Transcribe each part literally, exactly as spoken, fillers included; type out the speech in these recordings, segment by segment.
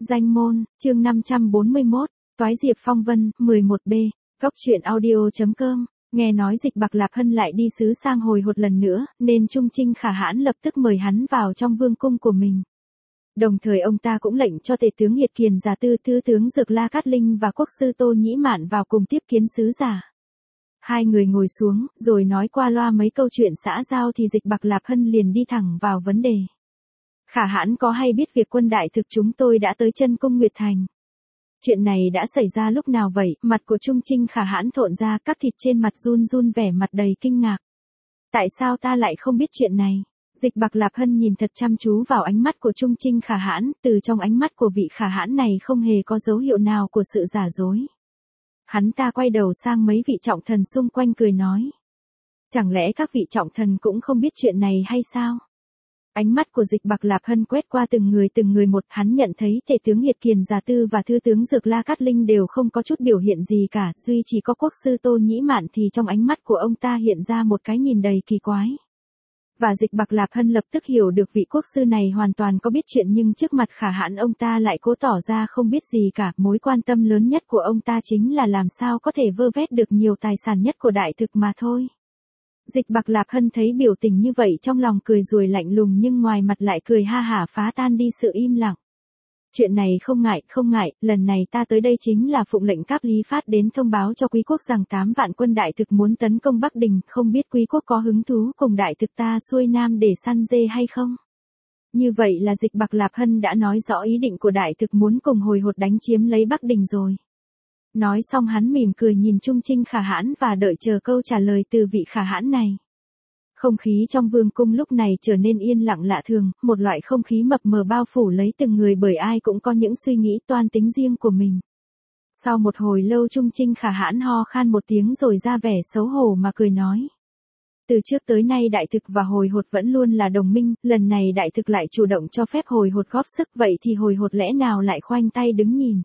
Danh môn, chương năm trăm bốn mươi mốt, Toái Diệp Phong Vân, mười một B, Góc truyện audio.com, nghe nói Dịch Bạc Lạp Hân lại đi sứ sang hồi hột lần nữa, nên Trung Trinh Khả Hãn lập tức mời hắn vào trong vương cung của mình. Đồng thời ông ta cũng lệnh cho tể tướng Hiệt Kiền Giả Tư, Thứ tướng Dược La Cát Linh và quốc sư Tô Nhĩ Mạn vào cùng tiếp kiến sứ giả. Hai người ngồi xuống, rồi nói qua loa mấy câu chuyện xã giao thì Dịch Bạc Lạp Hân liền đi thẳng vào vấn đề. Khả Hãn có hay biết việc quân đại thực chúng tôi đã tới chân cung Nguyệt Thành? Chuyện này đã xảy ra lúc nào vậy? Mặt của Trung Trinh Khả Hãn thộn ra, các thịt trên mặt run run, vẻ mặt đầy kinh ngạc. Tại sao ta lại không biết chuyện này? Dịch Bạc Lạp Hân nhìn thật chăm chú vào ánh mắt của Trung Trinh Khả Hãn, từ trong ánh mắt của vị Khả Hãn này không hề có dấu hiệu nào của sự giả dối. Hắn ta quay đầu sang mấy vị trọng thần xung quanh cười nói. Chẳng lẽ các vị trọng thần cũng không biết chuyện này hay sao? Ánh mắt của Dịch Bạc Lạp Hân quét qua từng người từng người một, hắn nhận thấy tể tướng Hiệt Kiền Giả Tư và Thứ tướng Dược La Cát Linh đều không có chút biểu hiện gì cả, duy chỉ có quốc sư Tô Nhĩ Mạn thì trong ánh mắt của ông ta hiện ra một cái nhìn đầy kỳ quái. Và Dịch Bạc Lạp Hân lập tức hiểu được vị quốc sư này hoàn toàn có biết chuyện, nhưng trước mặt Khả Hãn ông ta lại cố tỏ ra không biết gì cả. Mối quan tâm lớn nhất của ông ta chính là làm sao có thể vơ vét được nhiều tài sản nhất của đại thực mà thôi. Dịch Bạc Lạp Hân thấy biểu tình như vậy trong lòng cười ruồi lạnh lùng, nhưng ngoài mặt lại cười ha hả phá tan đi sự im lặng. Chuyện này không ngại, không ngại, lần này ta tới đây chính là phụng lệnh Cáp Lý Phát đến thông báo cho quý quốc rằng tám vạn quân đại thực muốn tấn công Bắc Đình, không biết quý quốc có hứng thú cùng đại thực ta xuôi nam để săn dê hay không? Như vậy là Dịch Bạc Lạp Hân đã nói rõ ý định của đại thực muốn cùng hồi hột đánh chiếm lấy Bắc Đình rồi. Nói xong hắn mỉm cười nhìn Trung Trinh Khả Hãn và đợi chờ câu trả lời từ vị Khả Hãn này. Không khí trong vương cung lúc này trở nên yên lặng lạ thường, một loại không khí mập mờ bao phủ lấy từng người, bởi ai cũng có những suy nghĩ toan tính riêng của mình. Sau một hồi lâu Trung Trinh Khả Hãn ho khan một tiếng rồi ra vẻ xấu hổ mà cười nói. Từ trước tới nay đại thực và hồi hột vẫn luôn là đồng minh, lần này đại thực lại chủ động cho phép hồi hột góp sức, vậy thì hồi hột lẽ nào lại khoanh tay đứng nhìn?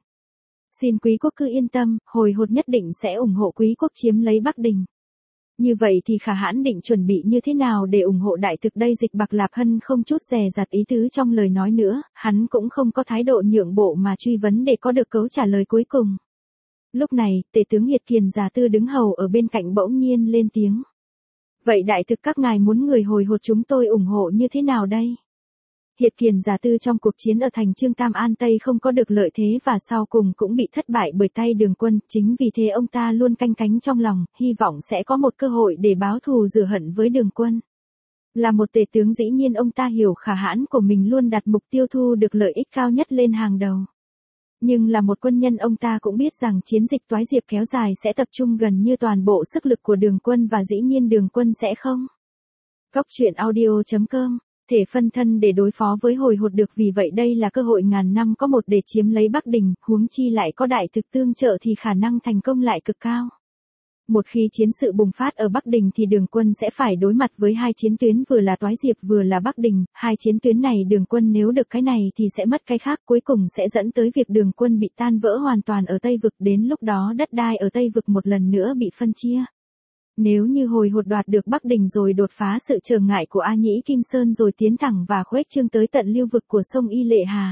Xin quý quốc cứ yên tâm, hồi hột nhất định sẽ ủng hộ quý quốc chiếm lấy Bắc Đình. Như vậy thì Khả Hãn định chuẩn bị như thế nào để ủng hộ đại thực đây? Dịch Bạc Lạp Hân không chút dè dặt ý tứ trong lời nói nữa, hắn cũng không có thái độ nhượng bộ mà truy vấn để có được câu trả lời cuối cùng. Lúc này, tể tướng Hiệt Kiền Giả Tư đứng hầu ở bên cạnh bỗng nhiên lên tiếng. Vậy đại thực các ngài muốn người hồi hột chúng tôi ủng hộ như thế nào đây? Hiệt Kiền Giả Tư trong cuộc chiến ở thành Trương Tam An Tây không có được lợi thế và sau cùng cũng bị thất bại bởi tay Đường Quân, chính vì thế ông ta luôn canh cánh trong lòng, hy vọng sẽ có một cơ hội để báo thù rửa hận với Đường Quân. Là một tể tướng dĩ nhiên ông ta hiểu Khả Hãn của mình luôn đặt mục tiêu thu được lợi ích cao nhất lên hàng đầu. Nhưng là một quân nhân ông ta cũng biết rằng chiến dịch Toái Diệp kéo dài sẽ tập trung gần như toàn bộ sức lực của Đường Quân và dĩ nhiên Đường Quân sẽ không. Góc truyện audio.com thể phân thân để đối phó với hồi hột được, vì vậy đây là cơ hội ngàn năm có một để chiếm lấy Bắc Đình, huống chi lại có đại thực tương trợ thì khả năng thành công lại cực cao. Một khi chiến sự bùng phát ở Bắc Đình thì Đường Quân sẽ phải đối mặt với hai chiến tuyến, vừa là Toái Diệp vừa là Bắc Đình, hai chiến tuyến này Đường Quân nếu được cái này thì sẽ mất cái khác, cuối cùng sẽ dẫn tới việc Đường Quân bị tan vỡ hoàn toàn ở Tây Vực, đến lúc đó đất đai ở Tây Vực một lần nữa bị phân chia. Nếu như hồi hột đoạt được Bắc Đình rồi đột phá sự trở ngại của A Nhĩ Kim Sơn rồi tiến thẳng và khuếch trương tới tận lưu vực của sông Y Lệ Hà.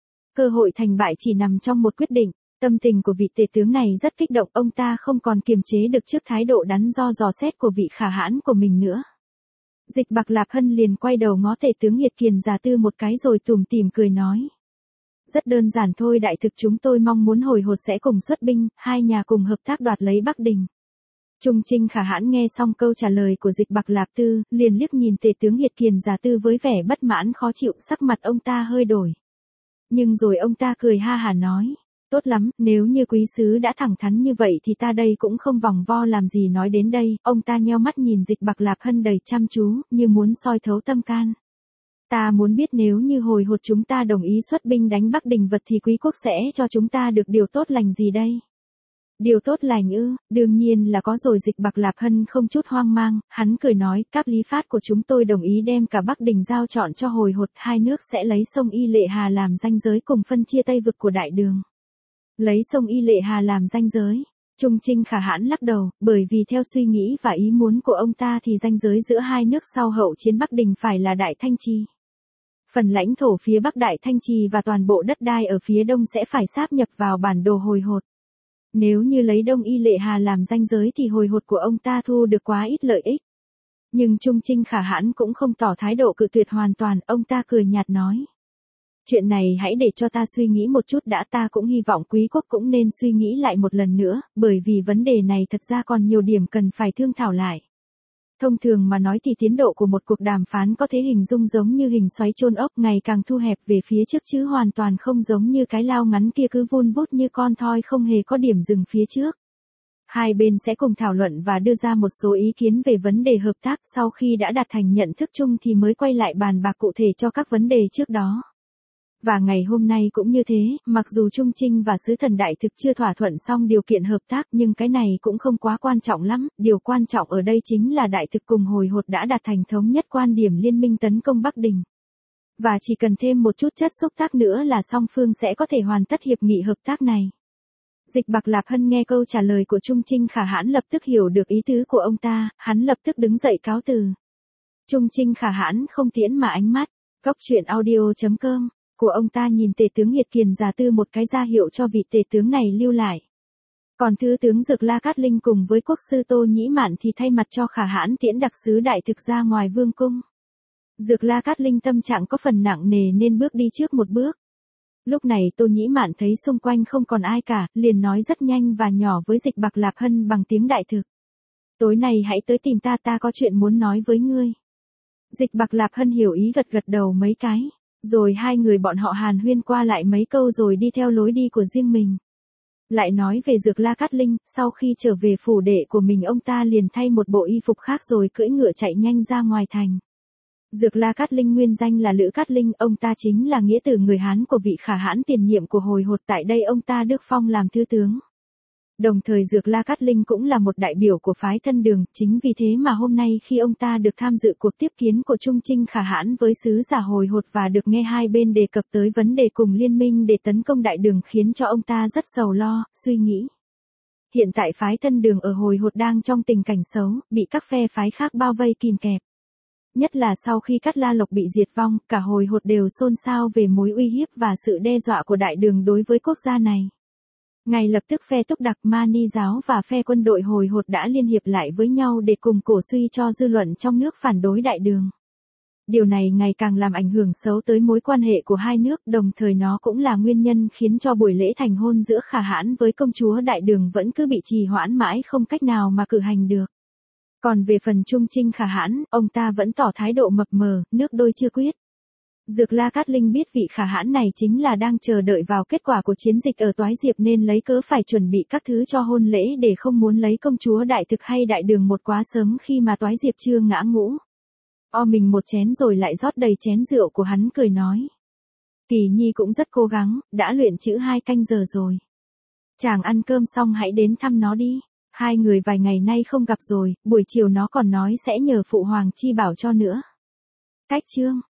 Cơ hội thành bại chỉ nằm trong một quyết định, tâm tình của vị tể tướng này rất kích động, ông ta không còn kiềm chế được trước thái độ đắn do dò xét của vị Khả Hãn của mình nữa. Dịch Bạc Lạp Hân liền quay đầu ngó tể tướng Hiệt Kiền Giả Tư một cái rồi tủm tỉm cười nói. Rất đơn giản thôi, đại thực chúng tôi mong muốn hồi hột sẽ cùng xuất binh, hai nhà cùng hợp tác đoạt lấy Bắc Đình. Trung Trinh Khả Hãn nghe xong câu trả lời của Dịch Bạc Lạp Tư, liền liếc nhìn tể tướng Hiệt Kiền Giả Tư với vẻ bất mãn khó chịu, sắc mặt ông ta hơi đổi. Nhưng rồi ông ta cười ha hả nói, tốt lắm, nếu như quý sứ đã thẳng thắn như vậy thì ta đây cũng không vòng vo làm gì. Nói đến đây, ông ta nheo mắt nhìn Dịch Bạc Lạp Hân đầy chăm chú, như muốn soi thấu tâm can. Ta muốn biết nếu như hồi hột chúng ta đồng ý xuất binh đánh Bắc Đình vật thì quý quốc sẽ cho chúng ta được điều tốt lành gì đây? Điều tốt lành ư? Đương nhiên là có rồi. Dịch Bạc Lạp Hân không chút hoang mang, hắn cười nói, Cáp Lý Phát của chúng tôi đồng ý đem cả Bắc Đình giao chọn cho hồi hột, hai nước sẽ lấy sông Y Lệ Hà làm ranh giới cùng phân chia Tây Vực của đại đường. Lấy sông Y Lệ Hà làm ranh giới. Trung Trinh Khả Hãn lắc đầu, bởi vì theo suy nghĩ và ý muốn của ông ta thì ranh giới giữa hai nước sau hậu chiến Bắc Đình phải là Đại Thanh Trì. Phần lãnh thổ phía Bắc Đại Thanh Trì và toàn bộ đất đai ở phía Đông sẽ phải sáp nhập vào bản đồ hồi hột. Nếu như lấy Đông Y Lệ Hà làm ranh giới thì hồi hột của ông ta thu được quá ít lợi ích. Nhưng Trung Trinh Khả Hãn cũng không tỏ thái độ cự tuyệt hoàn toàn, ông ta cười nhạt nói. Chuyện này hãy để cho ta suy nghĩ một chút đã, ta cũng hy vọng quý quốc cũng nên suy nghĩ lại một lần nữa, bởi vì vấn đề này thật ra còn nhiều điểm cần phải thương thảo lại. Thông thường mà nói thì tiến độ của một cuộc đàm phán có thể hình dung giống như hình xoáy chôn ốc ngày càng thu hẹp về phía trước chứ hoàn toàn không giống như cái lao ngắn kia cứ vun vút như con thoi không hề có điểm dừng phía trước. Hai bên sẽ cùng thảo luận và đưa ra một số ý kiến về vấn đề hợp tác, sau khi đã đạt thành nhận thức chung thì mới quay lại bàn bạc cụ thể cho các vấn đề trước đó. Và ngày hôm nay cũng như thế, mặc dù Trung Trinh và Sứ Thần Đại Thực chưa thỏa thuận xong điều kiện hợp tác nhưng cái này cũng không quá quan trọng lắm, điều quan trọng ở đây chính là Đại Thực cùng hồi hột đã đạt thành thống nhất quan điểm liên minh tấn công Bắc Đình. Và chỉ cần thêm một chút chất xúc tác nữa là song phương sẽ có thể hoàn tất hiệp nghị hợp tác này. Dịch Bạc Lạp Hân nghe câu trả lời của Trung Trinh Khả Hãn lập tức hiểu được ý tứ của ông ta, hắn lập tức đứng dậy cáo từ. Trung Trinh Khả Hãn không tiễn mà ánh mắt, Cốc Truyện Audio chấm com của ông ta nhìn Tể tướng Hiệt Kiền Già Tư một cái ra hiệu cho vị tể tướng này lưu lại. Còn Thứ tướng Dược La Cát Linh cùng với quốc sư Tô Nhĩ Mạn thì thay mặt cho Khả Hãn tiễn đặc sứ Đại Thực ra ngoài vương cung. Dược La Cát Linh tâm trạng có phần nặng nề nên bước đi trước một bước. Lúc này Tô Nhĩ Mạn thấy xung quanh không còn ai cả, liền nói rất nhanh và nhỏ với Dịch Bạc Lạp Hân bằng tiếng Đại Thực. Tối nay hãy tới tìm ta, ta có chuyện muốn nói với ngươi. Dịch Bạc Lạp Hân hiểu ý gật gật đầu mấy cái. Rồi hai người bọn họ hàn huyên qua lại mấy câu rồi đi theo lối đi của riêng mình. Lại nói về Dược La Cát Linh, sau khi trở về phủ đệ của mình ông ta liền thay một bộ y phục khác rồi cưỡi ngựa chạy nhanh ra ngoài thành. Dược La Cát Linh nguyên danh là Lữ Cát Linh, ông ta chính là nghĩa tử người Hán của vị Khả Hãn tiền nhiệm của hồi hột, tại đây ông ta được phong làm thư tướng. Đồng thời Dược La Cát Linh cũng là một đại biểu của phái Thân Đường, chính vì thế mà hôm nay khi ông ta được tham dự cuộc tiếp kiến của Trung Trinh Khả Hãn với sứ giả hồi hột và được nghe hai bên đề cập tới vấn đề cùng liên minh để tấn công Đại Đường khiến cho ông ta rất sầu lo, suy nghĩ. Hiện tại phái Thân Đường ở hồi hột đang trong tình cảnh xấu, bị các phe phái khác bao vây kìm kẹp. Nhất là sau khi Cát La Lộc bị diệt vong, cả hồi hột đều xôn xao về mối uy hiếp và sự đe dọa của Đại Đường đối với quốc gia này. Ngay lập tức phe Túc Đặc Ma Ni giáo và phe quân đội hồi hột đã liên hiệp lại với nhau để cùng cổ suy cho dư luận trong nước phản đối Đại Đường. Điều này ngày càng làm ảnh hưởng xấu tới mối quan hệ của hai nước, đồng thời nó cũng là nguyên nhân khiến cho buổi lễ thành hôn giữa Khả Hãn với công chúa Đại Đường vẫn cứ bị trì hoãn mãi không cách nào mà cử hành được. Còn về phần Trung Trinh Khả Hãn, ông ta vẫn tỏ thái độ mập mờ, nước đôi chưa quyết. Dược La Cát Linh biết vị Khả Hãn này chính là đang chờ đợi vào kết quả của chiến dịch ở Toái Diệp nên lấy cớ phải chuẩn bị các thứ cho hôn lễ để không muốn lấy công chúa Đại Thực hay Đại Đường một quá sớm khi mà Toái Diệp chưa ngã ngũ. O mình một chén rồi lại rót đầy chén rượu của hắn cười nói. Kỳ Nhi cũng rất cố gắng, đã luyện chữ hai canh giờ rồi. Chàng ăn cơm xong hãy đến thăm nó đi. Hai người vài ngày nay không gặp rồi, buổi chiều nó còn nói sẽ nhờ Phụ Hoàng chi bảo cho nữa. Cách chương